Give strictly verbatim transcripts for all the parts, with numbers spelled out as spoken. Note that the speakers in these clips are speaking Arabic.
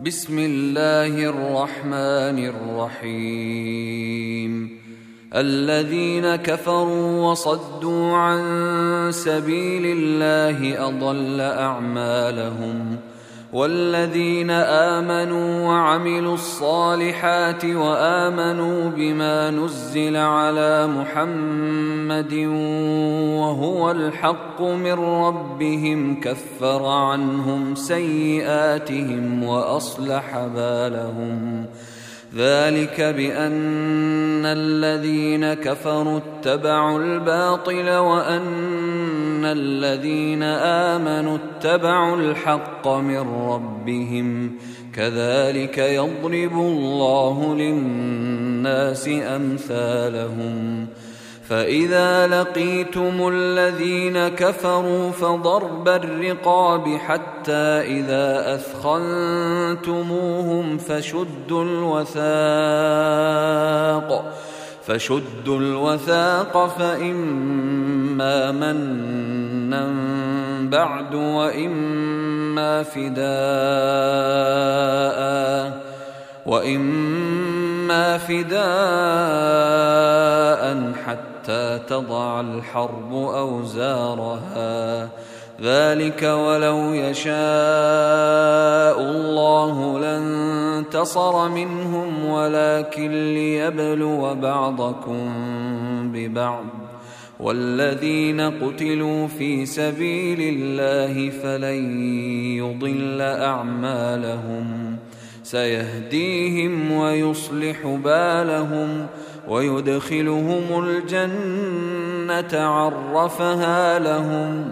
بسم الله الرحمن الرحيم. الذين كفروا وصدوا عن سبيل الله أضل أعمالهم، والذين آمنوا وعملوا الصالحات وآمنوا بما نزل على محمد وهو الحق من ربهم كفر عنهم سيئاتهم وأصلح بالهم. ذلك بأن الذين كفروا اتبعوا الباطل وأن الذين آمنوا اتبعوا الحق من ربهم، كذلك يضرب الله للناس أمثالهم. فإذا لقيتم الذين كفروا فضرب الرقاب حتى إذا أثخنتموهم فشدوا الوثاق فشدوا الوثاق فإما منا بعد وإما فداء وإما فداء حتى تضع الحرب أوزارها. ذلك ولو يشاء الله لانتصر منهم ولكن ليبلو بعضكم ببعض. والذين قتلوا في سبيل الله فلن يضل أعمالهم، سيهديهم ويصلح بالهم ويدخلهم الجنة عرفها لهم.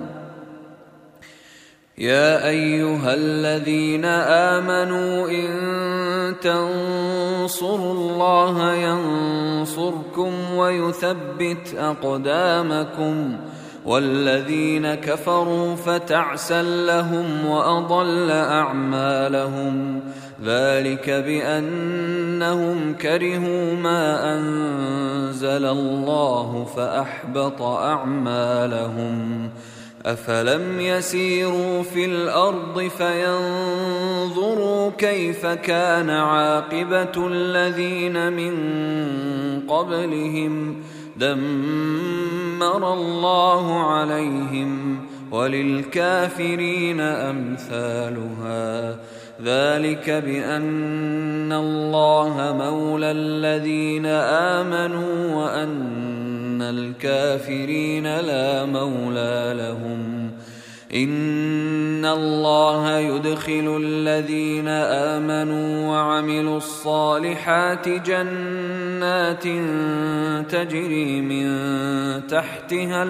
يا أيها الذين آمنوا إن تنصروا الله ينصركم ويثبت أقدامكم. والذين كفروا فتعسا لهم وأضل أعمالهم. ذلك بأنهم كرهوا ما أنزل الله فأحبط أعمالهم. أفلم يسيروا في الأرض فينظروا كيف كان عاقبة الذين من قبلهم، دمر الله عليهم وللكافرين أمثالها. ذلك بأن الله مولى الذين آمنوا وأن الكافرين لا مولى لهم. إن الله يدخل الذين آمنوا وعملوا الصالحات جنات تجري من تحتها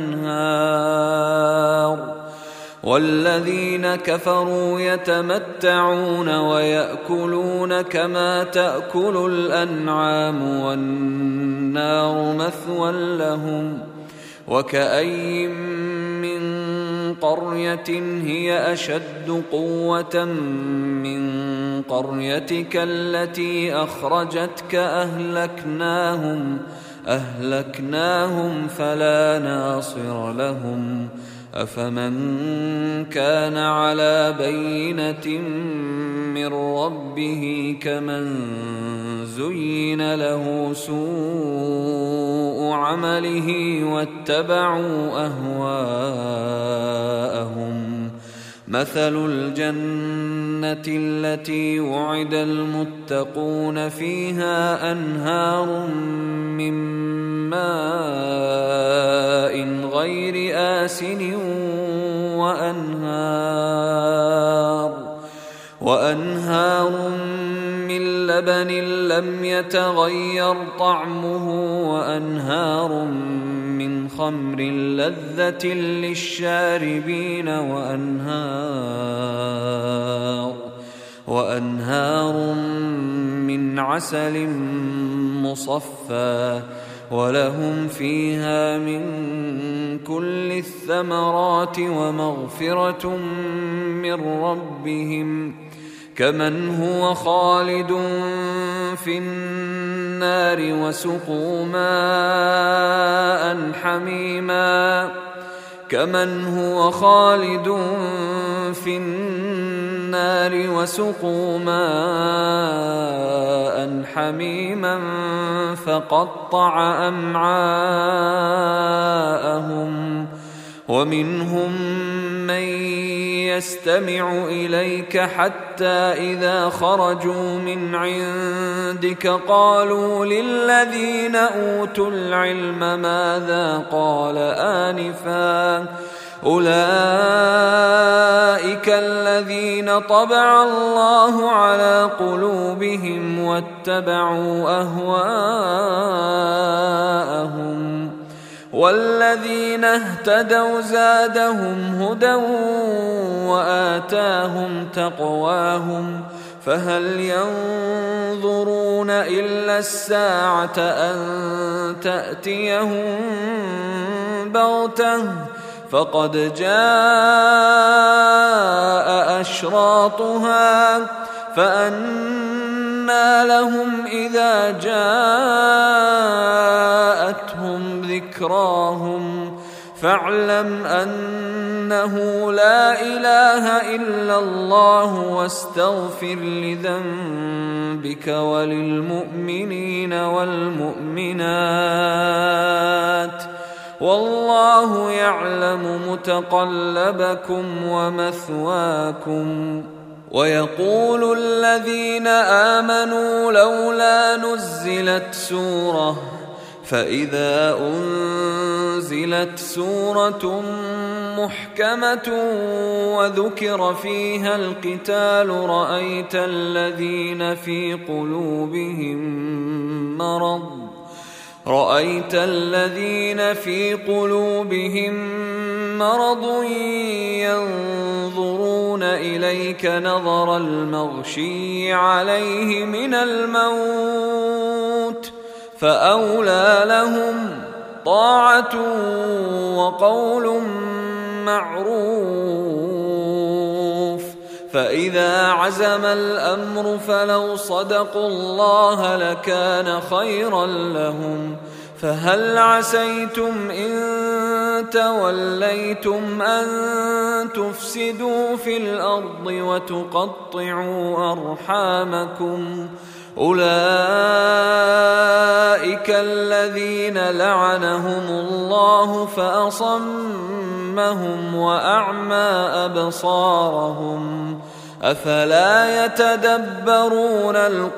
الأنهار، والذين كفروا يتمتعون ويأكلون كما تأكل الأنعام والنار مثوى لهم. وكأي من قرية هي أشد قوة من قريتك التي أخرجتك أهلكناهم أهلكناهم فلا ناصر لهم. أفمن كان على بينة من ربه كمن زين له سوء عمله واتبعوا أهواءهم. مثل الجنة التي وعد المتقون فيها أنهار من ماء غير آسن وأنهار, وأنهار من لبن لم يتغير طعمه وأنهار من خمر لذة للشاربين وأنهار, وأنهار من عسل مصفى ولهم فيها من كل الثمرات ومغفرة من ربهم كمن هو خالد في النار وسقوا ماء حميما كمن هو خالد في النار النار وسقوا ماء حميما فقطع أمعاءهم ومنهم من يستمع إليك حتى إذا خرجوا من عندك قالوا للذين أوتوا العلم ماذا قال آنفا أولئك الذين طبع الله على قلوبهم واتبعوا أهواءهم والذين اهتدوا زادهم هدى وآتاهم تقواهم فهل ينظرون إلا الساعة أن تأتيهم بغتة فقد جاء أشراطها فأنى لهم إذا جاءتهم ذكراهم فاعلم أنه لا إله إلا الله واستغفر لذنبك وللمؤمنين والمؤمنات والله يعلم متقلبكم ومثواكم. ويقول الذين آمنوا لولا نزلت سورة فإذا أنزلت سورة محكمة وذكر فيها القتال رأيت الذين في قلوبهم مرض رأيت الذين في قلوبهم مرض ينظرون إليك نظر المغشي عليه من الموت فأولى لهم طاعة وقول معروف فإذا عزم الأمر فلو صدقوا الله لكان خيرا لهم فهل عسيتم إن توليتم أن تفسدوا في الأرض وتقطعوا أرحامكم أولئك الذين لعنهم الله فأصمهم وأعمى أبصارهم أفلا يتدبرون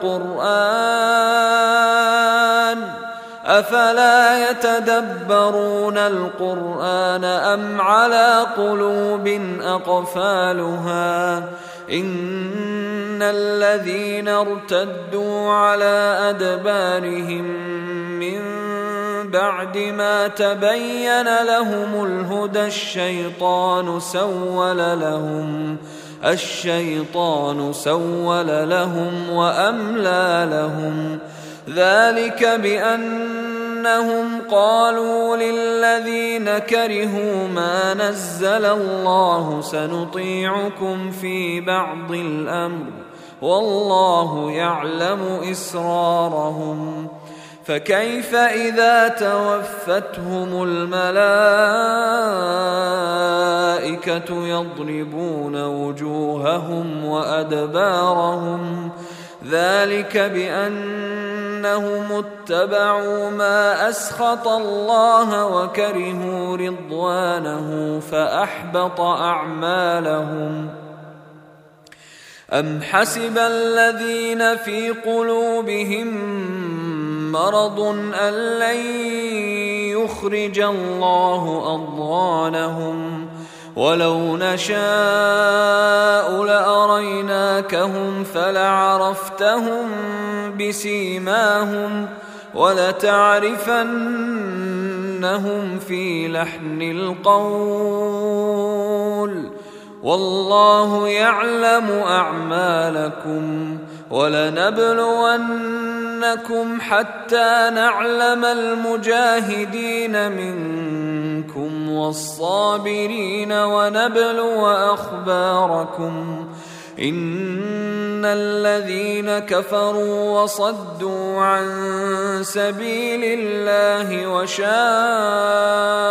القرآن أفلا يتدبرون القرآن أم على قلوب أقفالها إن الذين ارتدوا على أدبارهم من بعد ما تبين لهم الهدى الشيطان سول لهم الشيطان سول لهم وأملى لهم ذلك بأنهم قالوا للذين كرهوا ما نزل الله سنطيعكم في بعض الأمر والله يعلم إسرارهم فكيف إذا توفتهم الملائكة يضربون وجوههم وأدبارهم ذلك بأنهم اتبعوا ما أسخط الله وكرهوا رضوانه فأحبط أعمالهم أم حسب الذين في قلوبهم مرض أن لن يخرج الله أضغانهم ولو نشاء لأريناكهم فلعرفتهم بسيماهم ولتعرفنهم في لحن القول والله يعلم أعمالكم ولنبلونكم حتى نعلم المجاهدين منكم والصابرين ونبلو أخباركم إن الذين كفروا وصدوا عن سبيل الله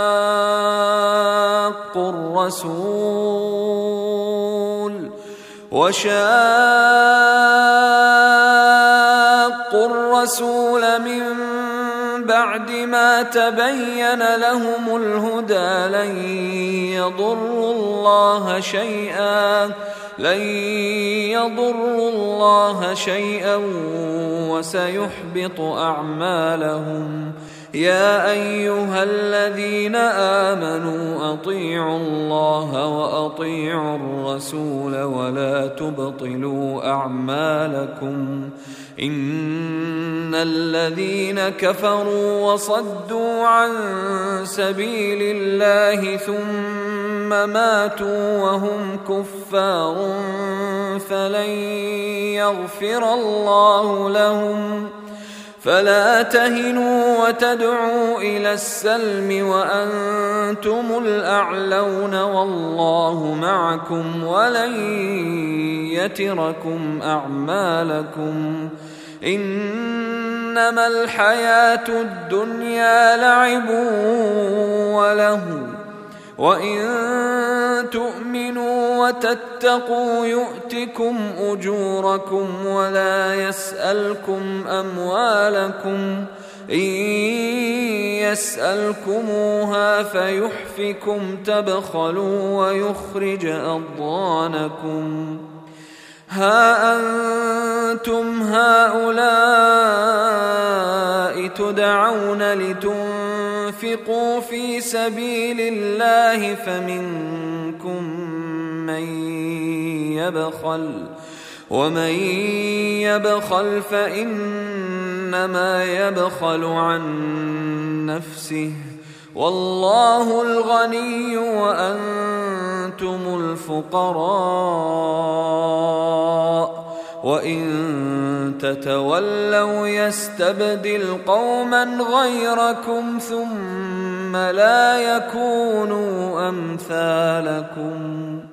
وشاقوا الرسول وشاقوا الرسول من بعد ما تبين لهم الهدى لن يضروا الله شيئا لن يضروا الله شيئا وسيحبط أعمالهم. يا أيها الذين آمنوا أطيعوا الله وأطيعوا الرسول ولا تبطلوا أعمالكم. إن الذين كفروا وصدوا عن سبيل الله ثم ماتوا وهم كفار فلن يغفر الله لهم. فلا تهنوا وتدعوا إلى السلم وأنتم الأعلون والله معكم ولن يتركم أعمالكم. إنما الحياة الدنيا لعب وله وإن تؤمنوا وتتقوا يؤتكم أجوركم ولا يسألكم أموالكم. إن يسألكموها فيحفكم تبخلوا ويخرج أضغانكم. ها أنتم هؤلاء تدعون لتنفقوا في سبيل الله فمنكم من يبخل ومن يبخل فإنما يبخل عن نفسه والله الغني وأنتم الفقراء. وإن تتولوا يستبدل قوما غيركم ثم لا يكونوا أمثالكم.